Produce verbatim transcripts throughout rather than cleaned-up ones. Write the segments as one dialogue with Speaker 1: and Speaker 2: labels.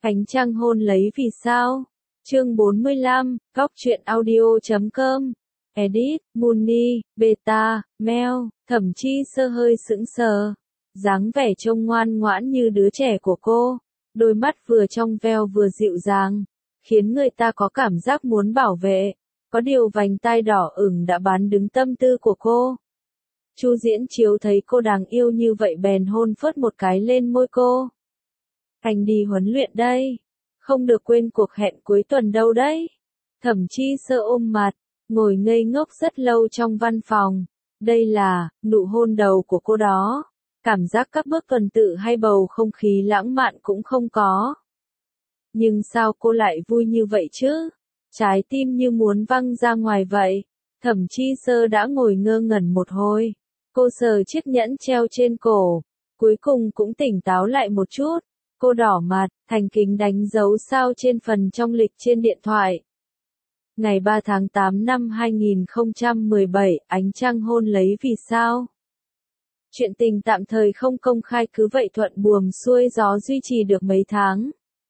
Speaker 1: Ánh trăng hôn lấy vì sao? Chương bốn mươi lăm, góc truyện audio chấm com. Edit, Muni, Beta, Mel, Thẩm Chi Sơ hơi sững sờ. Dáng vẻ trông ngoan ngoãn như đứa trẻ của cô. Đôi mắt vừa trong veo vừa dịu dàng. Khiến người ta có cảm giác muốn bảo vệ. Có điều vành tai đỏ ửng đã bán đứng tâm tư của cô. Chu Diễn Chiếu thấy cô đáng yêu như vậy bèn hôn phớt một cái lên môi cô. Anh đi huấn luyện đây. Không được quên cuộc hẹn cuối tuần đâu đấy. Thẩm Chi Sơ ôm mặt, ngồi ngây ngốc rất lâu trong văn phòng. Đây là, nụ hôn đầu của cô đó. Cảm giác các bước tuần tự hay bầu không khí lãng mạn cũng không có. Nhưng sao cô lại vui như vậy chứ? Trái tim như muốn văng ra ngoài vậy. Thẩm Chi Sơ đã ngồi ngơ ngẩn một hồi. Cô sờ chiếc nhẫn treo trên cổ. Cuối cùng cũng tỉnh táo lại một chút. Cô đỏ mặt, thành kính đánh dấu sao trên phần trong lịch trên điện thoại. Ngày ba tháng tám năm hai nghìn không trăm mười bảy, ánh trăng hôn lấy vì sao? Chuyện tình tạm thời không công khai cứ vậy thuận buồm xuôi gió duy trì được mấy tháng.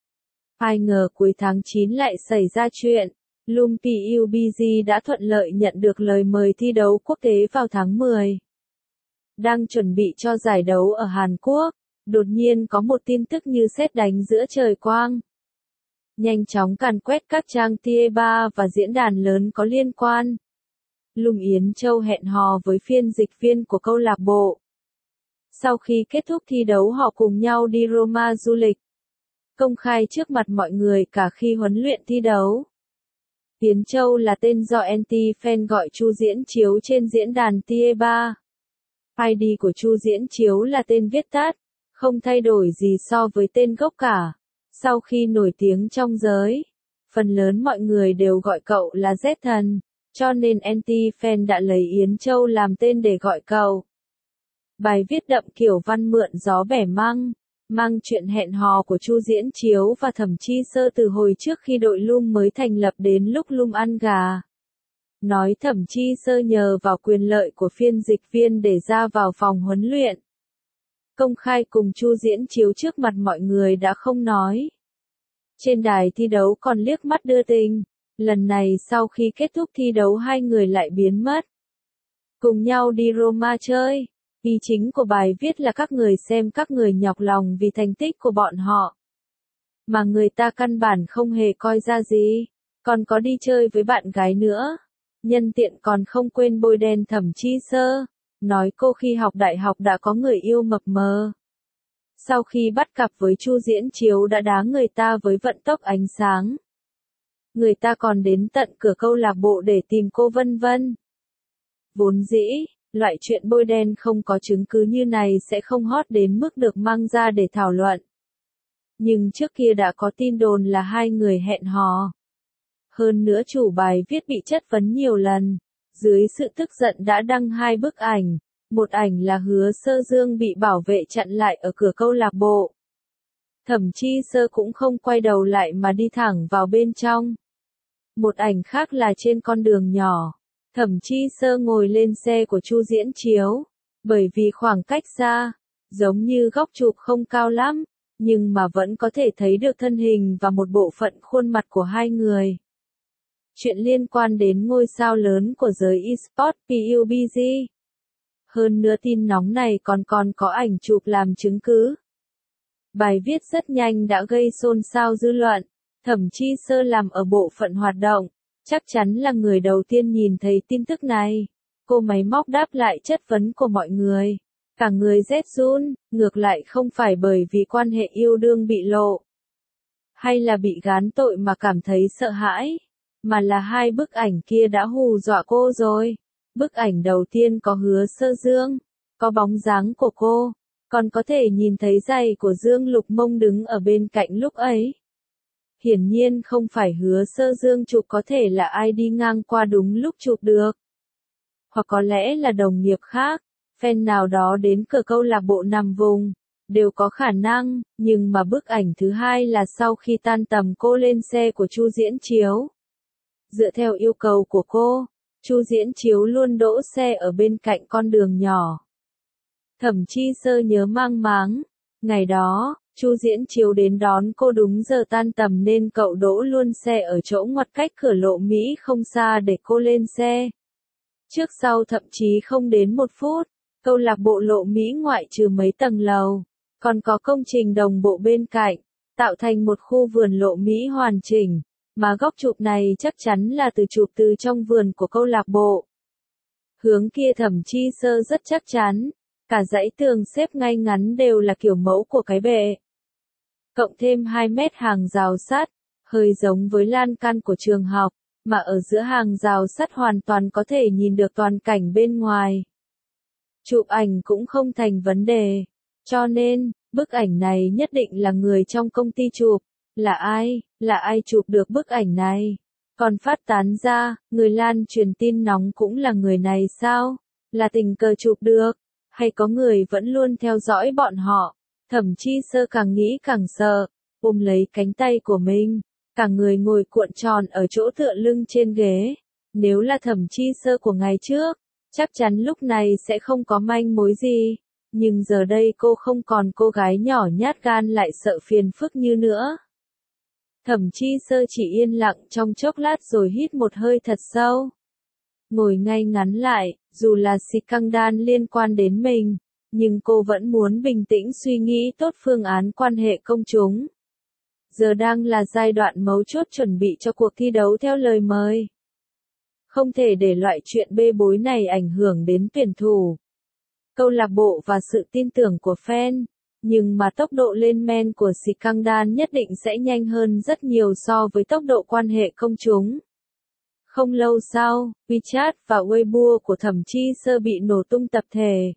Speaker 1: Ai ngờ cuối tháng chín lại xảy ra chuyện. Lumpy u bê giê đã thuận lợi nhận được lời mời thi đấu quốc tế vào tháng mười. Đang chuẩn bị cho giải đấu ở Hàn Quốc. Đột nhiên có một tin tức như sét đánh giữa trời quang. Nhanh chóng càn quét các trang tê ba và diễn đàn lớn có liên quan. Lung Yến Châu hẹn hò với phiên dịch viên của câu lạc bộ. Sau khi kết thúc thi đấu họ cùng nhau đi Roma du lịch. Công khai trước mặt mọi người cả khi huấn luyện thi đấu. Yến Châu là tên do anti-fan gọi Chu Diễn Chiếu trên diễn đàn tê ba. i đê của Chu Diễn Chiếu là tên viết tắt. Không thay đổi gì so với tên gốc cả. Sau khi nổi tiếng trong giới, phần lớn mọi người đều gọi cậu là Z Thần, cho nên anti-fan đã lấy Yến Châu làm tên để gọi cậu. Bài viết đậm kiểu văn mượn gió bẻ măng, mang chuyện hẹn hò của Chu Diễn Chiếu và Thẩm Chi Sơ từ hồi trước khi đội Lum mới thành lập đến lúc Lum ăn gà. Nói Thẩm Chi Sơ nhờ vào quyền lợi của phiên dịch viên để ra vào phòng huấn luyện. Công khai cùng Chu Diễn Chiếu trước mặt mọi người đã không nói. Trên đài thi đấu còn liếc mắt đưa tình. Lần này sau khi kết thúc thi đấu hai người lại biến mất. Cùng nhau đi Roma chơi. Ý chính của bài viết là các người xem các người nhọc lòng vì thành tích của bọn họ. Mà người ta căn bản không hề coi ra gì. Còn có đi chơi với bạn gái nữa. Nhân tiện còn không quên bôi đen Thẩm Chi Sơ. Nói cô khi học đại học đã có người yêu mập mờ. Sau khi bắt cặp với Chu Diễn Chiếu đã đá người ta với vận tốc ánh sáng. Người ta còn đến tận cửa câu lạc bộ để tìm cô vân vân. Vốn dĩ, loại chuyện bôi đen không có chứng cứ như này sẽ không hot đến mức được mang ra để thảo luận. Nhưng trước kia đã có tin đồn là hai người hẹn hò. Hơn nữa chủ bài viết bị chất vấn nhiều lần. Dưới sự tức giận đã đăng hai bức ảnh. Một ảnh là Hứa Sơ Dương bị bảo vệ chặn lại ở cửa câu lạc bộ. Thẩm Chi Sơ cũng không quay đầu lại mà đi thẳng vào bên trong. Một ảnh khác là trên con đường nhỏ. Thẩm Chi Sơ ngồi lên xe của Chu Diễn Chiếu. Bởi vì khoảng cách xa, giống như góc chụp không cao lắm, nhưng mà vẫn có thể thấy được thân hình và một bộ phận khuôn mặt của hai người. Chuyện liên quan đến ngôi sao lớn của giới eSports pê u bê giê. Hơn nữa tin nóng này còn còn có ảnh chụp làm chứng cứ. Bài viết rất nhanh đã gây xôn xao dư luận. Thẩm Chi Sơ làm ở bộ phận hoạt động, chắc chắn là người đầu tiên nhìn thấy tin tức này. Cô máy móc đáp lại chất vấn của mọi người. Cả người rét run, ngược lại không phải bởi vì quan hệ yêu đương bị lộ. Hay là bị gán tội mà cảm thấy sợ hãi. Mà là hai bức ảnh kia đã hù dọa cô rồi. Bức ảnh đầu tiên có Hứa Sơ Dương, có bóng dáng của cô, còn có thể nhìn thấy giày của Dương Lục Mông đứng ở bên cạnh lúc ấy. Hiển nhiên không phải Hứa Sơ Dương chụp, có thể là ai đi ngang qua đúng lúc chụp được. Hoặc có lẽ là đồng nghiệp khác, fan nào đó đến cửa câu lạc bộ nằm vùng, đều có khả năng, nhưng mà bức ảnh thứ hai là sau khi tan tầm cô lên xe của Chu Diễn Chiếu. Dựa theo yêu cầu của cô, Chu Diễn Chiếu luôn đỗ xe ở bên cạnh con đường nhỏ. Thẩm Chi Sơ nhớ mang máng, ngày đó, Chu Diễn Chiếu đến đón cô đúng giờ tan tầm nên cậu đỗ luôn xe ở chỗ ngoặt cách cửa Lộ Mỹ không xa để cô lên xe. Trước sau thậm chí không đến một phút, câu lạc bộ Lộ Mỹ ngoại trừ mấy tầng lầu, còn có công trình đồng bộ bên cạnh, tạo thành một khu vườn Lộ Mỹ hoàn chỉnh, mà góc chụp này chắc chắn là từ chụp từ trong vườn của câu lạc bộ. Hướng kia Thẩm Chi Sơ rất chắc chắn, cả dãy tường xếp ngay ngắn đều là kiểu mẫu của cái bệ. Cộng thêm hai mét hàng rào sắt, hơi giống với lan can của trường học, mà ở giữa hàng rào sắt hoàn toàn có thể nhìn được toàn cảnh bên ngoài. Chụp ảnh cũng không thành vấn đề, cho nên, bức ảnh này nhất định là người trong công ty chụp. Là ai, là ai chụp được bức ảnh này? Còn phát tán ra, người lan truyền tin nóng cũng là người này sao? Là tình cờ chụp được? Hay có người vẫn luôn theo dõi bọn họ? Thẩm Chi Sơ càng nghĩ càng sợ, ôm lấy cánh tay của mình, cả người ngồi cuộn tròn ở chỗ tựa lưng trên ghế. Nếu là Thẩm Chi Sơ của ngày trước, chắc chắn lúc này sẽ không có manh mối gì. Nhưng giờ đây cô không còn cô gái nhỏ nhát gan lại sợ phiền phức như nữa. Thẩm Chi Sơ chỉ yên lặng trong chốc lát rồi hít một hơi thật sâu. Ngồi ngay ngắn lại, dù là scandal liên quan đến mình, nhưng cô vẫn muốn bình tĩnh suy nghĩ tốt phương án quan hệ công chúng. Giờ đang là giai đoạn mấu chốt chuẩn bị cho cuộc thi đấu theo lời mời. Không thể để loại chuyện bê bối này ảnh hưởng đến tuyển thủ, câu lạc bộ và sự tin tưởng của fan. Nhưng mà tốc độ lên men của scandal nhất định sẽ nhanh hơn rất nhiều so với tốc độ quan hệ công chúng. Không lâu sau, WeChat và Weibo của Thẩm Chi Sơ bị nổ tung tập thể.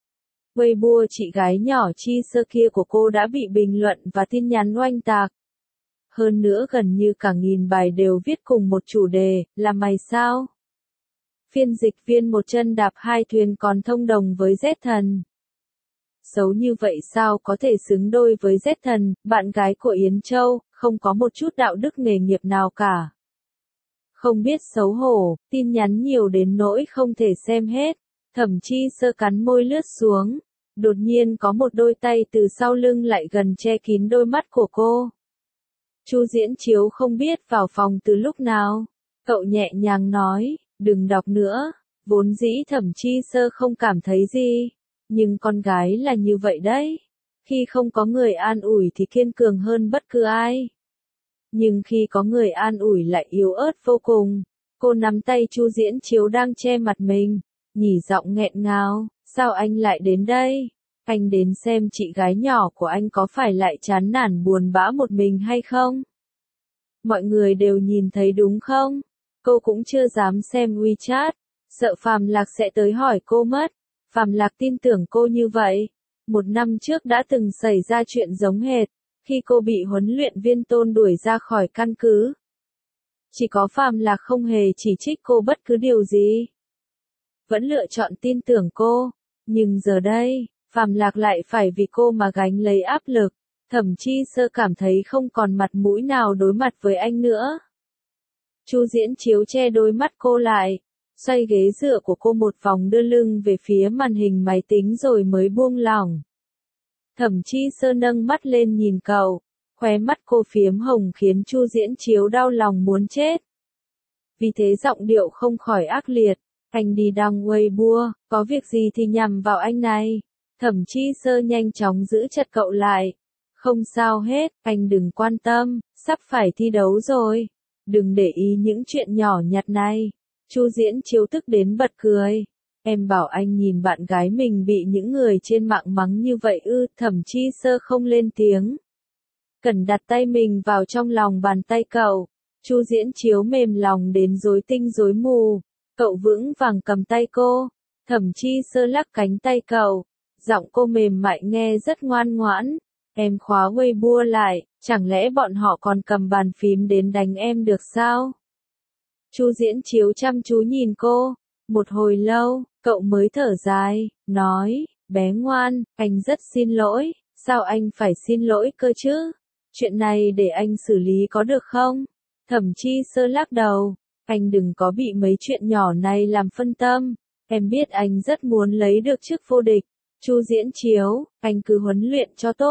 Speaker 1: Weibo chị gái nhỏ Chi Sơ kia của cô đã bị bình luận và tin nhắn oanh tạc. Hơn nữa gần như cả nghìn bài đều viết cùng một chủ đề, là mày sao? Phiên dịch viên một chân đạp hai thuyền còn thông đồng với Z Thần. Xấu như vậy sao có thể xứng đôi với Z Thần, bạn gái của Yến Châu, không có một chút đạo đức nghề nghiệp nào cả. Không biết xấu hổ, tin nhắn nhiều đến nỗi không thể xem hết. Thẩm Chi Sơ cắn môi lướt xuống. Đột nhiên có một đôi tay từ sau lưng lại gần che kín đôi mắt của cô. Chu Diễn Chiếu không biết vào phòng từ lúc nào. Cậu nhẹ nhàng nói, đừng đọc nữa. Vốn dĩ Thẩm Chi Sơ không cảm thấy gì. Nhưng con gái là như vậy đấy. Khi không có người an ủi thì kiên cường hơn bất cứ ai. Nhưng khi có người an ủi lại yếu ớt vô cùng. Cô nắm tay Chu Diễn Chiếu đang che mặt mình, nhỉ giọng nghẹn ngào, sao anh lại đến đây? Anh đến xem chị gái nhỏ của anh có phải lại chán nản buồn bã một mình hay không? Mọi người đều nhìn thấy đúng không? Cô cũng chưa dám xem WeChat, sợ Phạm Lạc sẽ tới hỏi cô mất. Phạm Lạc tin tưởng cô như vậy. Một năm trước đã từng xảy ra chuyện giống hệt, khi cô bị huấn luyện viên Tôn đuổi ra khỏi căn cứ. Chỉ có Phạm Lạc không hề chỉ trích cô bất cứ điều gì. Vẫn lựa chọn tin tưởng cô. Nhưng giờ đây, Phạm Lạc lại phải vì cô mà gánh lấy áp lực. Thẩm Chi Sơ cảm thấy không còn mặt mũi nào đối mặt với anh nữa. Chu Diễn Chiếu che đôi mắt cô lại, xoay ghế dựa của cô một vòng đưa lưng về phía màn hình máy tính rồi mới buông lỏng. Thẩm Chi Sơ nâng mắt lên nhìn cậu, khóe mắt cô phiếm hồng khiến Chu Diễn Chiếu đau lòng muốn chết. Vì thế giọng điệu không khỏi ác liệt, anh đi đăng Weibo, có việc gì thì nhằm vào anh này. Thẩm Chi Sơ nhanh chóng giữ chặt cậu lại. Không sao hết, anh đừng quan tâm, sắp phải thi đấu rồi. Đừng để ý những chuyện nhỏ nhặt này. Chu Diễn Chiếu tức đến bật cười. Em bảo anh nhìn bạn gái mình bị những người trên mạng mắng như vậy ư? Thẩm Chi Sơ không lên tiếng. Cần đặt tay mình vào trong lòng bàn tay cậu. Chu Diễn Chiếu mềm lòng đến rối tinh rối mù. Cậu vững vàng cầm tay cô. Thẩm Chi Sơ lắc cánh tay cậu. Giọng cô mềm mại nghe rất ngoan ngoãn. Em khóa Weibo lại, chẳng lẽ bọn họ còn cầm bàn phím đến đánh em được sao? Chu Diễn Chiếu chăm chú nhìn cô. Một hồi lâu, cậu mới thở dài, nói, bé ngoan, anh rất xin lỗi. Sao anh phải xin lỗi cơ chứ? Chuyện này để anh xử lý có được không? Thẩm Chi Sơ lắc đầu. Anh đừng có bị mấy chuyện nhỏ này làm phân tâm. Em biết anh rất muốn lấy được chức vô địch. Chu Diễn Chiếu, anh cứ huấn luyện cho tốt.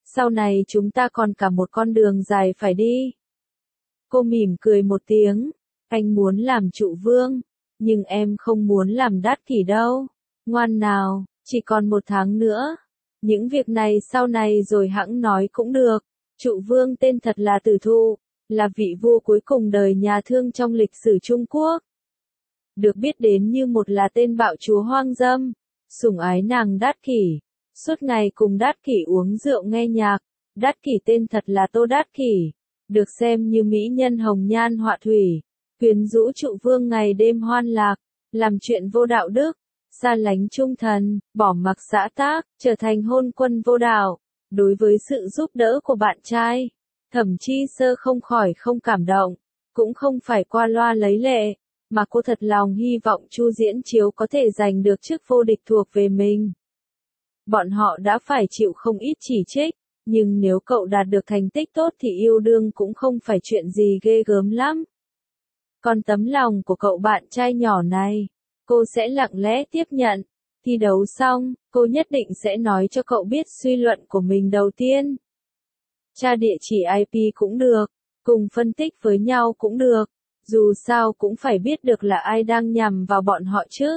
Speaker 1: Sau này chúng ta còn cả một con đường dài phải đi. Cô mỉm cười một tiếng. Anh muốn làm trụ vương, nhưng em không muốn làm đát kỷ đâu. Ngoan nào, chỉ còn một tháng nữa. Những việc này sau này rồi hẵng nói cũng được. Trụ vương tên thật là Tử Thụ, là vị vua cuối cùng đời nhà Thương trong lịch sử Trung Quốc. Được biết đến như một là tên bạo chúa hoang dâm, sủng ái nàng đát kỷ, suốt ngày cùng đát kỷ uống rượu nghe nhạc. Đát kỷ tên thật là Tô Đát Kỷ, được xem như mỹ nhân hồng nhan họa thủy, quyến rũ trụ vương ngày đêm hoan lạc, làm chuyện vô đạo đức, xa lánh trung thần, bỏ mặc xã tác, trở thành hôn quân vô đạo. Đối với sự giúp đỡ của bạn trai, Thẩm Chi Sơ không khỏi không cảm động, cũng không phải qua loa lấy lệ, mà cô thật lòng hy vọng Chu Diễn Chiếu có thể giành được chức vô địch thuộc về mình. Bọn họ đã phải chịu không ít chỉ trích, nhưng nếu cậu đạt được thành tích tốt thì yêu đương cũng không phải chuyện gì ghê gớm lắm. Còn tấm lòng của cậu bạn trai nhỏ này, cô sẽ lặng lẽ tiếp nhận. Thi đấu xong, cô nhất định sẽ nói cho cậu biết suy luận của mình đầu tiên. Tra địa chỉ i pê cũng được, cùng phân tích với nhau cũng được, dù sao cũng phải biết được là ai đang nhằm vào bọn họ chứ.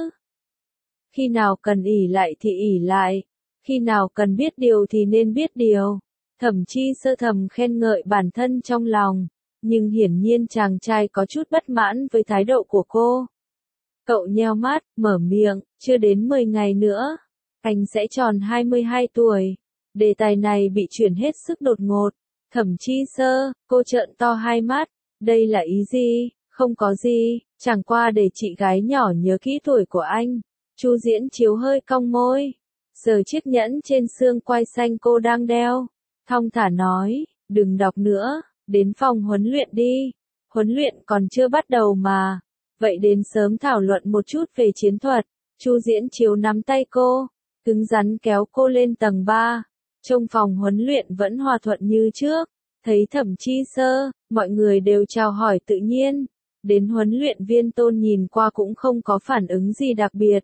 Speaker 1: Khi nào cần ỷ lại thì ỷ lại, khi nào cần biết điều thì nên biết điều. Thẩm Chi Sơ thầm khen ngợi bản thân trong lòng, nhưng hiển nhiên chàng trai có chút bất mãn với thái độ của cô. Cậu nheo mắt, mở miệng, chưa đến mười ngày nữa, anh sẽ tròn hai mươi hai tuổi. Đề tài này bị chuyển hết sức đột ngột. Thẩm Chi Sơ, cô trợn to hai mắt, đây là ý gì? Không có gì, chẳng qua để chị gái nhỏ nhớ kỹ tuổi của anh. Chu Diễn Chiếu hơi cong môi, sờ chiếc nhẫn trên xương quai xanh cô đang đeo, thong thả nói, đừng đọc nữa, đến phòng huấn luyện đi. Huấn luyện còn chưa bắt đầu mà. Vậy đến sớm thảo luận một chút về chiến thuật. Chu Diễn Chiếu nắm tay cô, cứng rắn kéo cô lên tầng ba. Trong phòng huấn luyện vẫn hòa thuận như trước. Thấy Thẩm Chi Sơ, mọi người đều chào hỏi tự nhiên. Đến huấn luyện viên Tôn nhìn qua cũng không có phản ứng gì đặc biệt.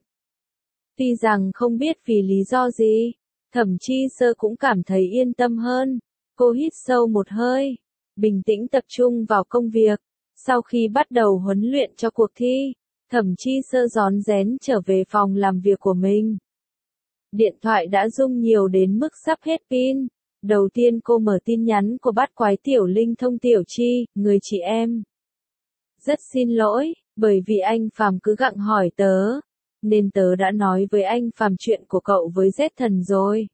Speaker 1: Tuy rằng không biết vì lý do gì, Thẩm Chi Sơ cũng cảm thấy yên tâm hơn. Cô hít sâu một hơi, bình tĩnh tập trung vào công việc. Sau khi bắt đầu huấn luyện cho cuộc thi, Thẩm Chi Sơ rón rén trở về phòng làm việc của mình. Điện thoại đã rung nhiều đến mức sắp hết pin. Đầu tiên cô mở tin nhắn của bát quái Tiểu Linh Thông Tiểu Chi, người chị em. Rất xin lỗi, bởi vì anh Phàm cứ gặng hỏi tớ, nên tớ đã nói với anh Phàm chuyện của cậu với Z Thần rồi.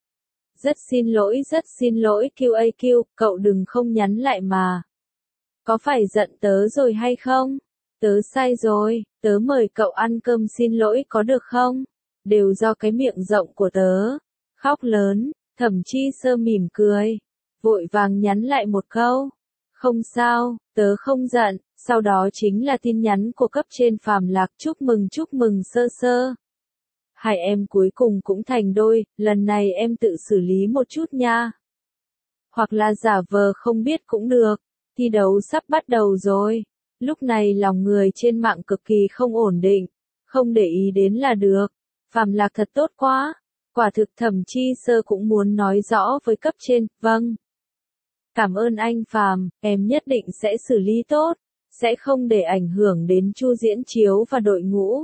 Speaker 1: Rất xin lỗi, rất xin lỗi quy a quy, cậu đừng không nhắn lại mà. Có phải giận tớ rồi hay không? Tớ sai rồi, tớ mời cậu ăn cơm xin lỗi có được không? Đều do cái miệng rộng của tớ. Khóc lớn, Thẩm Chi Sơ mỉm cười, vội vàng nhắn lại một câu. Không sao, tớ không giận. Sau đó chính là tin nhắn của cấp trên Phàm Lạc, chúc mừng chúc mừng Sơ Sơ. Hai em cuối cùng cũng thành đôi, lần này em tự xử lý một chút nha. Hoặc là giả vờ không biết cũng được. Thi đấu sắp bắt đầu rồi. Lúc này lòng người trên mạng cực kỳ không ổn định, không để ý đến là được. Phàm Lạc thật tốt quá. Quả thực Thẩm Chi Sơ cũng muốn nói rõ với cấp trên, vâng. Cảm ơn anh Phàm, em nhất định sẽ xử lý tốt, sẽ không để ảnh hưởng đến Chu Diễn Chiếu và đội ngũ.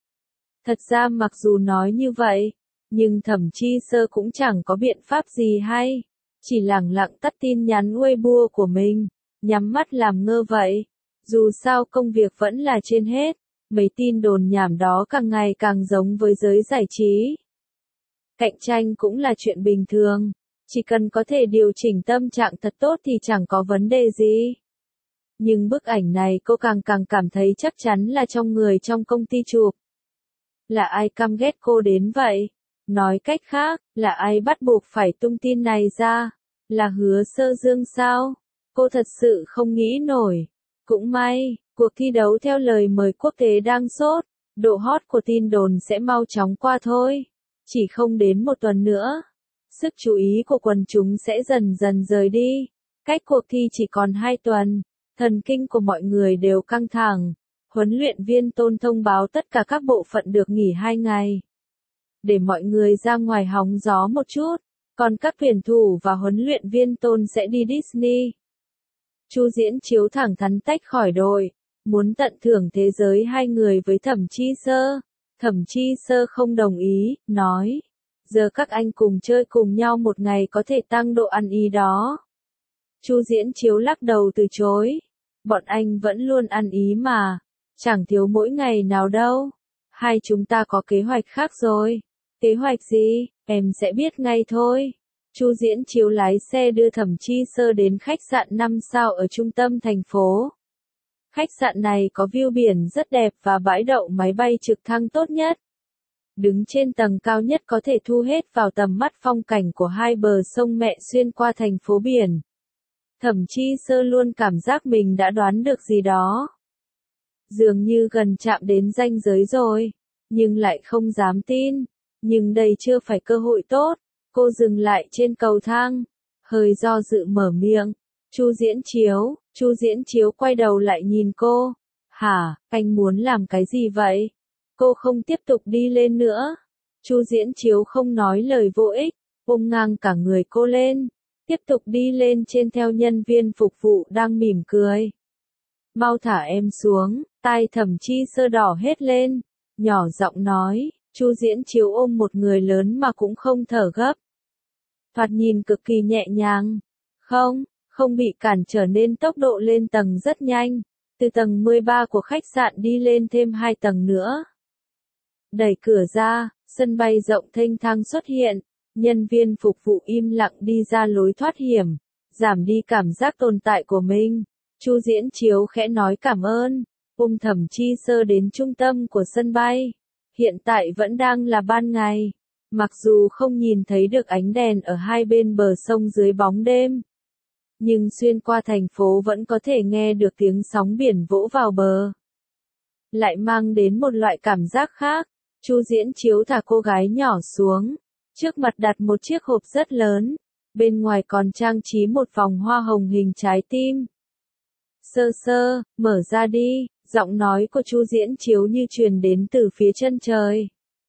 Speaker 1: Thật ra mặc dù nói như vậy, nhưng Thẩm Chi Sơ cũng chẳng có biện pháp gì hay, chỉ lẳng lặng tắt tin nhắn Weibo của mình, nhắm mắt làm ngơ vậy. Dù sao công việc vẫn là trên hết, mấy tin đồn nhảm đó càng ngày càng giống với giới giải trí. Cạnh tranh cũng là chuyện bình thường, chỉ cần có thể điều chỉnh tâm trạng thật tốt thì chẳng có vấn đề gì. Nhưng bức ảnh này cô càng càng cảm thấy chắc chắn là trong người trong công ty chụp. Là ai căm ghét cô đến vậy? Nói cách khác, là ai bắt buộc phải tung tin này ra? Là Hứa Sơ Dương sao? Cô thật sự không nghĩ nổi. Cũng may, cuộc thi đấu theo lời mời quốc tế đang sốt, độ hot của tin đồn sẽ mau chóng qua thôi. Chỉ không đến một tuần nữa, sức chú ý của quần chúng sẽ dần dần rời đi. Cách cuộc thi chỉ còn hai tuần, thần kinh của mọi người đều căng thẳng. Huấn luyện viên Tôn thông báo tất cả các bộ phận được nghỉ hai ngày. Để mọi người ra ngoài hóng gió một chút. còn các tuyển thủ và huấn luyện viên Tôn sẽ đi Disney. Chu Diễn Chiếu thẳng thắn tách khỏi đội, muốn tận hưởng thế giới hai người với Thẩm Chi Sơ. Thẩm Chi Sơ không đồng ý, nói, giờ các anh cùng chơi cùng nhau một ngày có thể tăng độ ăn ý đó. Chu Diễn Chiếu lắc đầu từ chối, bọn anh vẫn luôn ăn ý mà, chẳng thiếu mỗi ngày nào đâu. Hai chúng ta có kế hoạch khác rồi. Kế hoạch gì, em sẽ biết ngay thôi. Chu Diễn Chiếu lái xe đưa Thẩm Chi Sơ đến khách sạn năm sao ở trung tâm thành phố. Khách sạn này có view biển rất đẹp và bãi đậu máy bay trực thăng tốt nhất. Đứng trên tầng cao nhất có thể thu hết vào tầm mắt phong cảnh của hai bờ sông Mẹ xuyên qua thành phố biển. Thẩm Chi Sơ luôn cảm giác mình đã đoán được gì đó. Dường như gần chạm đến ranh giới rồi, nhưng lại không dám tin. Nhưng đây chưa phải cơ hội tốt. Cô dừng lại trên cầu thang, hơi do dự mở miệng. Chu Diễn Chiếu, Chu Diễn Chiếu quay đầu lại nhìn cô. Hả, anh muốn làm cái gì vậy? Cô không tiếp tục đi lên nữa. Chu Diễn Chiếu không nói lời vô ích, ôm ngang cả người cô lên, tiếp tục đi lên trên theo nhân viên phục vụ đang mỉm cười. Mau thả em xuống, tai Thẩm Chi Sơ đỏ hết lên, nhỏ giọng nói. Chu Diễn Chiếu ôm một người lớn mà cũng không thở gấp. Thoạt nhìn cực kỳ nhẹ nhàng. Không, không bị cản trở nên tốc độ lên tầng rất nhanh. Từ tầng mười ba của khách sạn đi lên thêm hai tầng nữa. Đẩy cửa ra, sân bay rộng thênh thang xuất hiện. Nhân viên phục vụ im lặng đi ra lối thoát hiểm, giảm đi cảm giác tồn tại của mình. Chu Diễn Chiếu khẽ nói cảm ơn, ôm Thẩm Chi Sơ đến trung tâm của sân bay. Hiện tại vẫn đang là ban ngày, mặc dù không nhìn thấy được ánh đèn ở hai bên bờ sông dưới bóng đêm, nhưng xuyên qua thành phố vẫn có thể nghe được tiếng sóng biển vỗ vào bờ. Lại mang đến một loại cảm giác khác. Chu Diễn Chiếu thả cô gái nhỏ xuống, trước mặt đặt một chiếc hộp rất lớn, bên ngoài còn trang trí một vòng hoa hồng hình trái tim. Sơ Sơ, mở ra đi. Giọng nói của Chu Diễn Chiếu như truyền đến từ phía chân trời.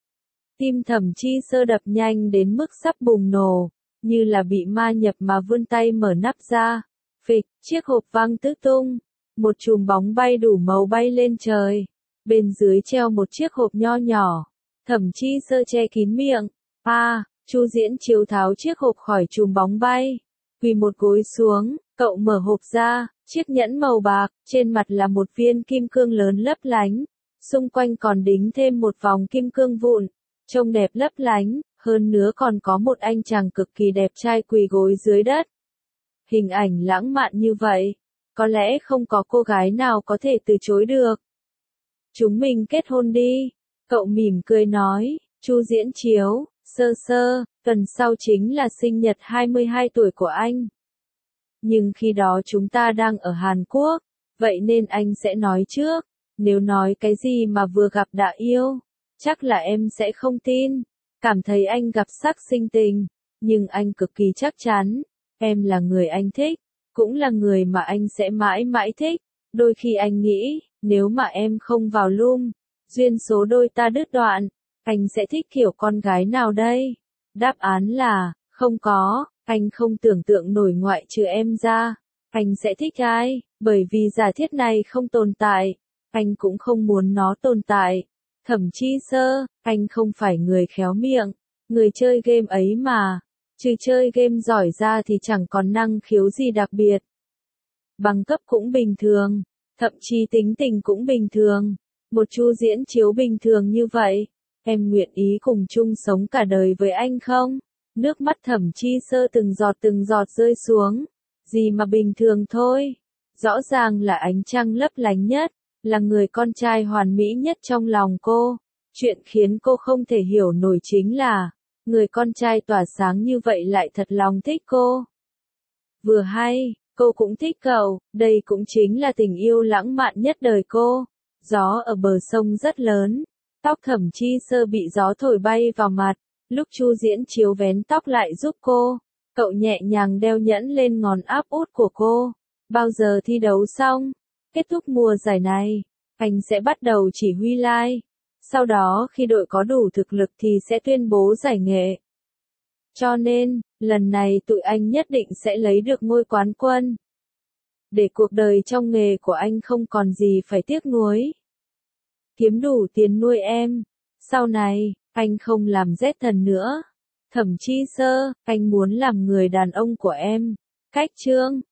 Speaker 1: Tim Thẩm Chi Sơ đập nhanh đến mức sắp bùng nổ, như là bị ma nhập mà vươn tay mở nắp ra. Phịch, chiếc hộp văng tứ tung, một chùm bóng bay đủ màu bay lên trời. Bên dưới treo một chiếc hộp nho nhỏ. Thẩm Chi Sơ che kín miệng. A, à, Chu Diễn Chiếu tháo chiếc hộp khỏi chùm bóng bay, quỳ một gối xuống, cậu mở hộp ra. Chiếc nhẫn màu bạc, trên mặt là một viên kim cương lớn lấp lánh, xung quanh còn đính thêm một vòng kim cương vụn, trông đẹp lấp lánh, hơn nữa còn có một anh chàng cực kỳ đẹp trai quỳ gối dưới đất. Hình ảnh lãng mạn như vậy, có lẽ không có cô gái nào có thể từ chối được. Chúng mình kết hôn đi, cậu mỉm cười nói. Chu Diễn Chiếu, Sơ Sơ, tuần sau chính là sinh nhật hai mươi hai tuổi của anh. Nhưng khi đó chúng ta đang ở Hàn Quốc, vậy nên anh sẽ nói trước. Nếu nói cái gì mà vừa gặp đã yêu, chắc là em sẽ không tin. Cảm thấy anh gặp sắc sinh tình, nhưng anh cực kỳ chắc chắn. Em là người anh thích, cũng là người mà anh sẽ mãi mãi thích. Đôi khi anh nghĩ, nếu mà em không vào lum, duyên số đôi ta đứt đoạn, anh sẽ thích kiểu con gái nào đây? Đáp án là, không có. Anh không tưởng tượng nổi ngoại trừ em ra, anh sẽ thích ai, bởi vì giả thiết này không tồn tại, anh cũng không muốn nó tồn tại. Thẩm Chi Sơ, anh không phải người khéo miệng, người chơi game ấy mà, trừ chơi game giỏi ra thì chẳng còn năng khiếu gì đặc biệt. Bằng cấp cũng bình thường, thậm chí tính tình cũng bình thường, một Chu Diễn Chiếu bình thường như vậy, em nguyện ý cùng chung sống cả đời với anh không? Nước mắt Thẩm Chi Sơ từng giọt từng giọt rơi xuống. Gì mà bình thường thôi. Rõ ràng là ánh trăng lấp lánh nhất, là người con trai hoàn mỹ nhất trong lòng cô. Chuyện khiến cô không thể hiểu nổi chính là, người con trai tỏa sáng như vậy lại thật lòng thích cô. Vừa hay, cô cũng thích cậu, đây cũng chính là tình yêu lãng mạn nhất đời cô. Gió ở bờ sông rất lớn, tóc Thẩm Chi Sơ bị gió thổi bay vào mặt. Lúc Chu Diễn Chiếu vén tóc lại giúp cô, cậu nhẹ nhàng đeo nhẫn lên ngón áp út của cô. Bao giờ thi đấu xong, kết thúc mùa giải này, anh sẽ bắt đầu chỉ huy live. Sau đó khi đội có đủ thực lực thì sẽ tuyên bố giải nghệ. Cho nên, lần này tụi anh nhất định sẽ lấy được ngôi quán quân. Để cuộc đời trong nghề của anh không còn gì phải tiếc nuối. Kiếm đủ tiền nuôi em. Sau này, anh không làm dép thần nữa. Thẩm Chi Sơ, anh muốn làm người đàn ông của em. Cách Trương